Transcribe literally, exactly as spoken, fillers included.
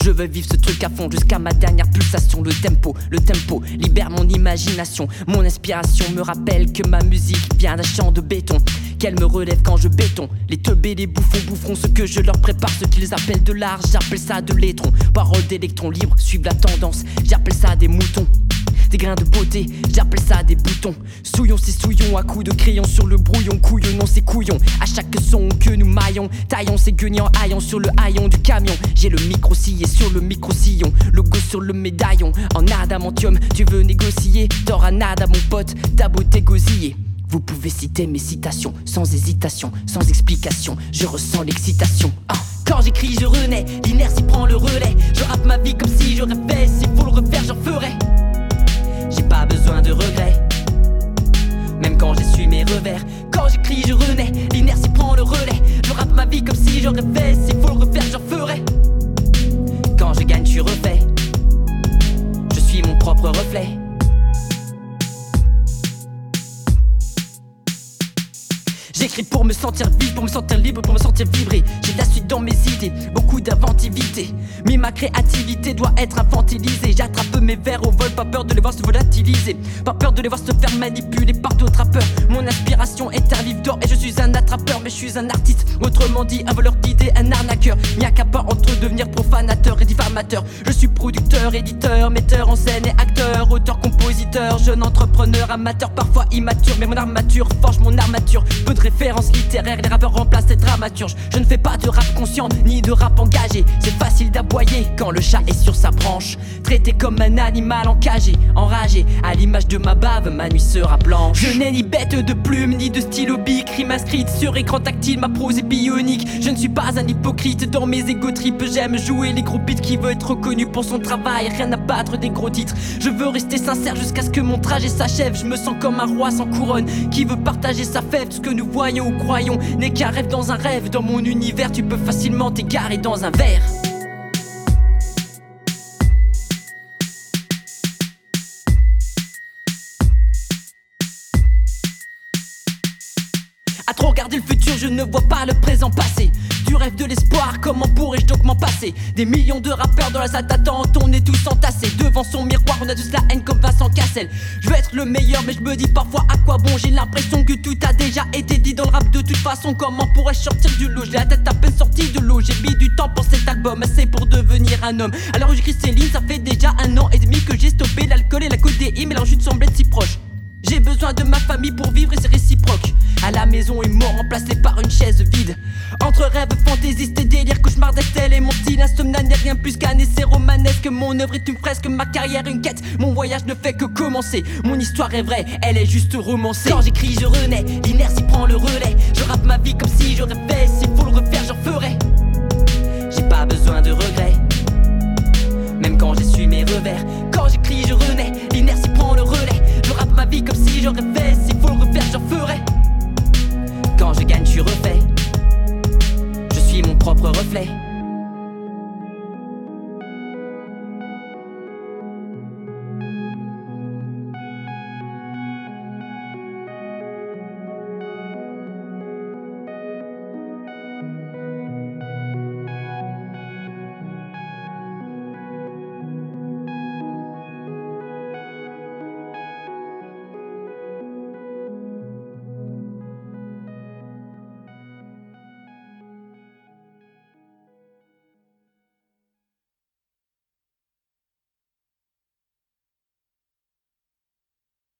Je veux vivre ce truc à fond jusqu'à ma dernière pulsation. Le tempo, le tempo libère mon imagination. Mon inspiration me rappelle que ma musique vient d'un champ de béton, qu'elle me relève quand je béton. Les teubés, les bouffons boufferont ce que je leur prépare. Ce qu'ils appellent de l'art, j'appelle ça de l'étron. Paroles d'électrons libres, suivent la tendance, j'appelle ça des moutons. Des grains de beauté, j'appelle ça des boutons. Souillons ces souillons à coups de crayon sur le brouillon. Couillonnons ces couillons à chaque son que nous maillons. Taillons ces guignons, haillons sur le haillon du camion. J'ai le micro scié sur le micro-sillon, logo sur le médaillon. En adamantium, tu veux négocier, t'auras nada mon pote, ta beauté gosillée. Vous pouvez citer mes citations sans hésitation, sans explication, je ressens l'excitation. Ah. Quand j'écris je renais, l'inertie prend le relais. Je rappe ma vie comme si j'aurais fait, s'il faut le refaire j'en ferai. J'ai pas besoin de regrets, même quand j'essuie mes revers. Quand j'écris je renais, l'inertie prend le relais. Je rappe ma vie comme si j'aurais fait, s'il faut le refaire j'en ferai. Quand je gagne je refais, je suis mon propre reflet. J'écris pour me sentir vivre, pour me sentir libre, pour me sentir vibrer. J'ai de la suite dans mes idées, beaucoup d'inventivité. Mais ma créativité doit être infantilisée. J'attrape mes vers au vol, pas peur de les voir se volatiliser. Pas peur de les voir se faire manipuler par d'autres rappeurs. Mon inspiration est un livre d'or et je suis un attrapeur. Mais je suis un artiste, autrement dit un voleur d'idées, un arnaqueur. N'y a qu'à pas entre devenir profanateur et diffamateur. Je suis producteur, éditeur, metteur en scène et acteur. Auteur, compositeur, jeune entrepreneur, amateur, parfois immature. Mais mon armature forge mon armature. Peu de références littéraires, les rappeurs remplacent les dramaturges. Je ne fais pas de rap conscient, ni de rap engagé. C'est facile d'aboyer quand le chat est sur sa branche. Traité comme un animal encagé, enragé. À l'image de ma bave, ma nuit sera blanche. Je n'ai ni bête de plume, ni de stylo bic. Rime inscrite sur écran tactile, ma prose est bionique. Je ne suis pas un hypocrite, dans mes égo tripes j'aime jouer les gros beats qui veut être reconnu pour son travail. Rien à battre des gros titres. Je veux rester sincère jusqu'à ce que mon trajet s'achève. Je me sens comme un roi sans couronne qui veut partager sa fève. Ce que nous voyons ou croyons n'est qu'un rêve dans un rêve. Dans mon univers tu peux facilement t'égarer dans un verre. À trop regarder le futur, je ne vois pas le présent passer. Du rêve de l'espoir, comment pourrais-je donc m'en passer? Des millions de rappeurs dans la salle d'attente, on est tous entassés. Devant son miroir, on a tous la haine comme Vincent Cassel. Je veux être le meilleur, mais je me dis parfois à quoi bon. J'ai l'impression que tout a déjà été dit dans le rap de toute façon. Comment pourrais-je sortir du lot? J'ai la tête à peine sortie de l'eau. J'ai mis du temps pour cet album, assez pour devenir un homme. Alors j'écris ces lignes, ça fait déjà un an et demi que j'ai stoppé l'alcool et la codéine, mais leur chute semblait si proche. J'ai besoin de ma famille pour vivre et c'est réciproque. À la maison est mort, remplacé par une chaise vide. Entre rêves, fantaisistes et délires, cauchemar d'Estelle et mon style insomniaque n'est rien plus qu'un essai romanesque. Mon œuvre est une fresque, ma carrière une quête. Mon voyage ne fait que commencer. Mon histoire est vraie, elle est juste romancée. Quand j'écris je renais, l'inertie prend le relais. Je rappe ma vie comme si j'aurais fait, s'il faut le refaire j'en ferai. J'ai pas besoin de regrets, même quand j'essuie mes revers. Quand j'écris je renais, l'inertie prend le relais. Je rappe ma vie comme si j'aurais fait, s'il faut le refaire j'en ferai. Quand je gagne je refais, je suis mon propre reflet.